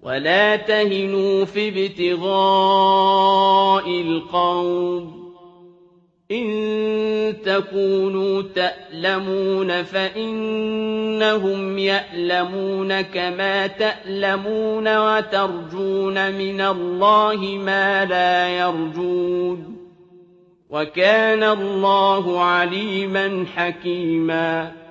ولا تهنوا في ابتغاء القوم إن تكونوا تألمون فإنهم يألمون كما تألمون وترجون من الله ما لا يرجون وكان الله عليما حكيما